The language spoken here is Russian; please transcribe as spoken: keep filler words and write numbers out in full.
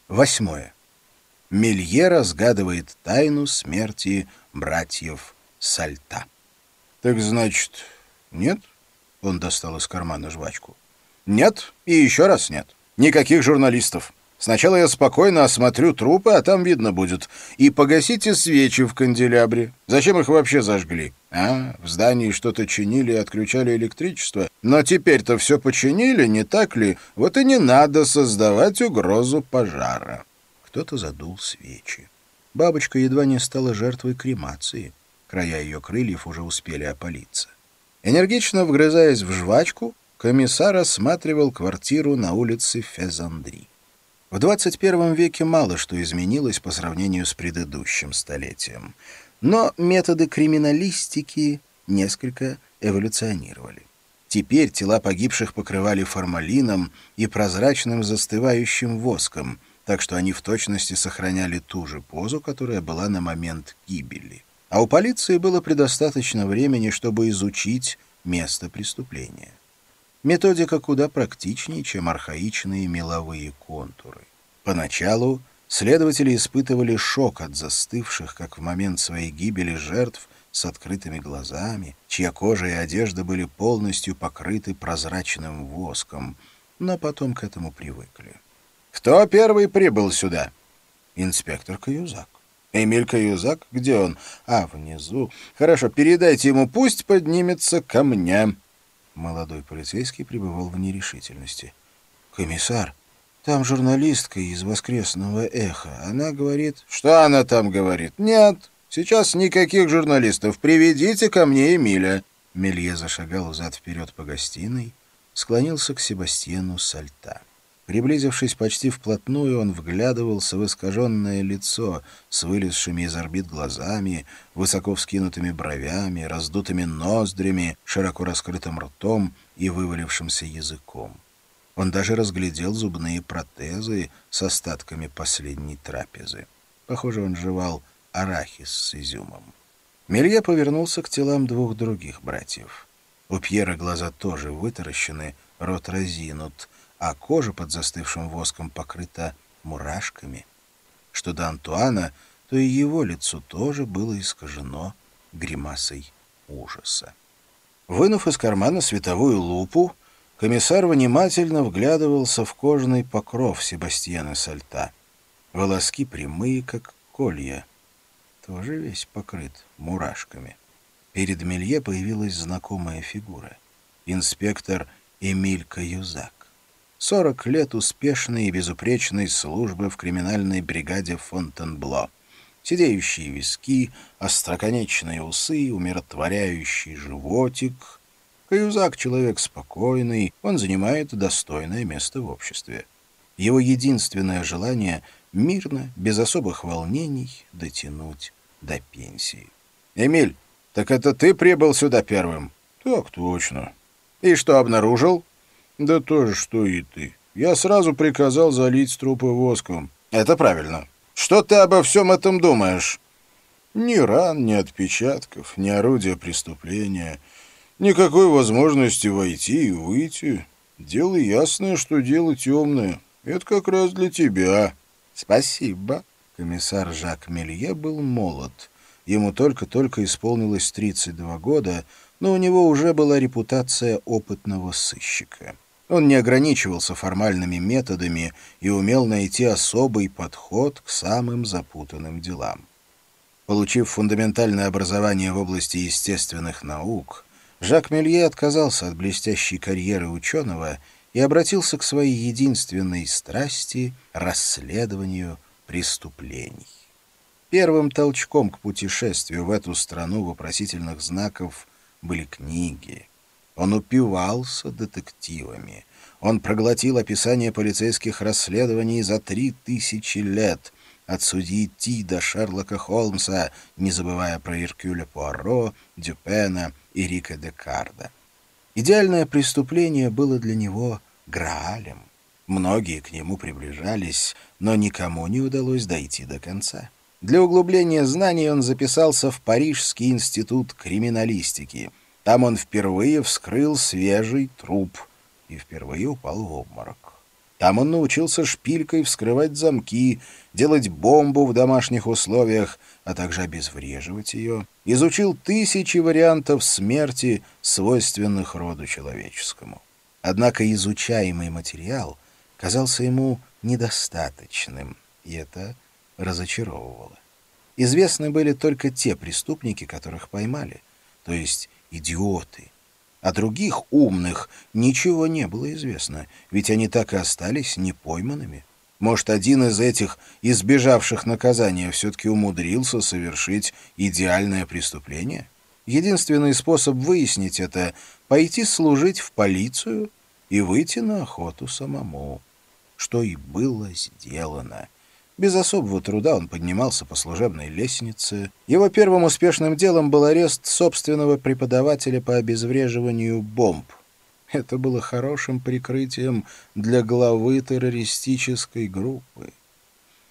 Восьмое. Мелье разгадывает тайну смерти братьев Сальта. «Так значит, нет?» — он достал из кармана жвачку. «Нет и еще раз нет. Никаких журналистов. Сначала я спокойно осмотрю трупы, а там видно будет. И погасите свечи в канделябре. Зачем их вообще зажгли? А, в здании что-то чинили и отключали электричество. Но теперь-то все починили, не так ли? Вот и не надо создавать угрозу пожара». Кто-то задул свечи. Бабочка едва не стала жертвой кремации. Края ее крыльев уже успели опалиться. Энергично вгрызаясь в жвачку, комиссар осматривал квартиру на улице Фезандри. В двадцать первом веке мало что изменилось по сравнению с предыдущим столетием. Но методы криминалистики несколько эволюционировали. Теперь тела погибших покрывали формалином и прозрачным застывающим воском, так что они в точности сохраняли ту же позу, которая была на момент гибели. А у полиции было предостаточно времени, чтобы изучить место преступления. Методика куда практичнее, чем архаичные меловые контуры. Поначалу следователи испытывали шок от застывших, как в момент своей гибели, жертв с открытыми глазами, чья кожа и одежда были полностью покрыты прозрачным воском, но потом к этому привыкли. «Кто первый прибыл сюда?» «Инспектор Каюзак». «Эмиль Каюзак? Где он?» «А, внизу. Хорошо, передайте ему, пусть поднимется ко мне». Молодой полицейский пребывал в нерешительности. «Комиссар, там журналистка из «Воскресного эха». Она говорит...» «Что она там говорит?» «Нет, сейчас никаких журналистов. Приведите ко мне Эмиля». Мелье зашагал взад-вперед по гостиной, склонился к Себастьяну Сальта. Приблизившись почти вплотную, он вглядывался в искаженное лицо с вылезшими из орбит глазами, высоко вскинутыми бровями, раздутыми ноздрями, широко раскрытым ртом и вывалившимся языком. Он даже разглядел зубные протезы с остатками последней трапезы. Похоже, он жевал арахис с изюмом. Мелье повернулся к телам двух других братьев. У Пьера глаза тоже вытаращены, рот разинут, а кожа под застывшим воском покрыта мурашками. Что до Антуана, то и его лицо тоже было искажено гримасой ужаса. Вынув из кармана световую лупу, комиссар внимательно вглядывался в кожаный покров Себастьяна Сальта. Волоски прямые, как колья, тоже весь покрыт мурашками. Перед Мелье появилась знакомая фигура. Инспектор Эмиль Каюзак. Сорок лет успешной и безупречной службы в криминальной бригаде Фонтенбло. Сидеющие виски, остроконечные усы, умиротворяющий животик. Каюзак — человек спокойный, он занимает достойное место в обществе. Его единственное желание — мирно, без особых волнений, дотянуть до пенсии. «Эмиль, так это ты прибыл сюда первым?» «Так точно». «И что обнаружил?» «Да то же, что и ты. Я сразу приказал залить трупы воском». «Это правильно. Что ты обо всем этом думаешь?» «Ни ран, ни отпечатков, ни орудия преступления, никакой возможности войти и выйти. Дело ясное, что дело темное. Это как раз для тебя». «Спасибо». Комиссар Жак Мелье был молод. Ему только-только исполнилось тридцать два года, но у него уже была репутация опытного сыщика. Он не ограничивался формальными методами и умел найти особый подход к самым запутанным делам. Получив фундаментальное образование в области естественных наук, Жак Мелье отказался от блестящей карьеры ученого и обратился к своей единственной страсти — расследованию преступлений. Первым толчком к путешествию в эту страну вопросительных знаков были книги. Он упивался детективами. Он проглотил описание полицейских расследований за три тысячи лет, от судьи Ти до Шерлока Холмса, не забывая про Эркюля Пуаро, Дюпена и Рика Декарда. Идеальное преступление было для него граалем. Многие к нему приближались, но никому не удалось дойти до конца. Для углубления знаний он записался в Парижский институт криминалистики. Там он впервые вскрыл свежий труп и впервые упал в обморок. Там он научился шпилькой вскрывать замки, делать бомбу в домашних условиях, а также обезвреживать ее, изучил тысячи вариантов смерти, свойственных роду человеческому. Однако изучаемый материал казался ему недостаточным, и это разочаровывало. Известны были только те преступники, которых поймали, то есть идиоты. О других умных ничего не было известно, ведь они так и остались непойманными. Может, один из этих, избежавших наказания, все-таки умудрился совершить идеальное преступление? Единственный способ выяснить это — пойти служить в полицию и выйти на охоту самому. Что и было сделано. Без особого труда он поднимался по служебной лестнице. Его первым успешным делом был арест собственного преподавателя по обезвреживанию бомб. Это было хорошим прикрытием для главы террористической группы.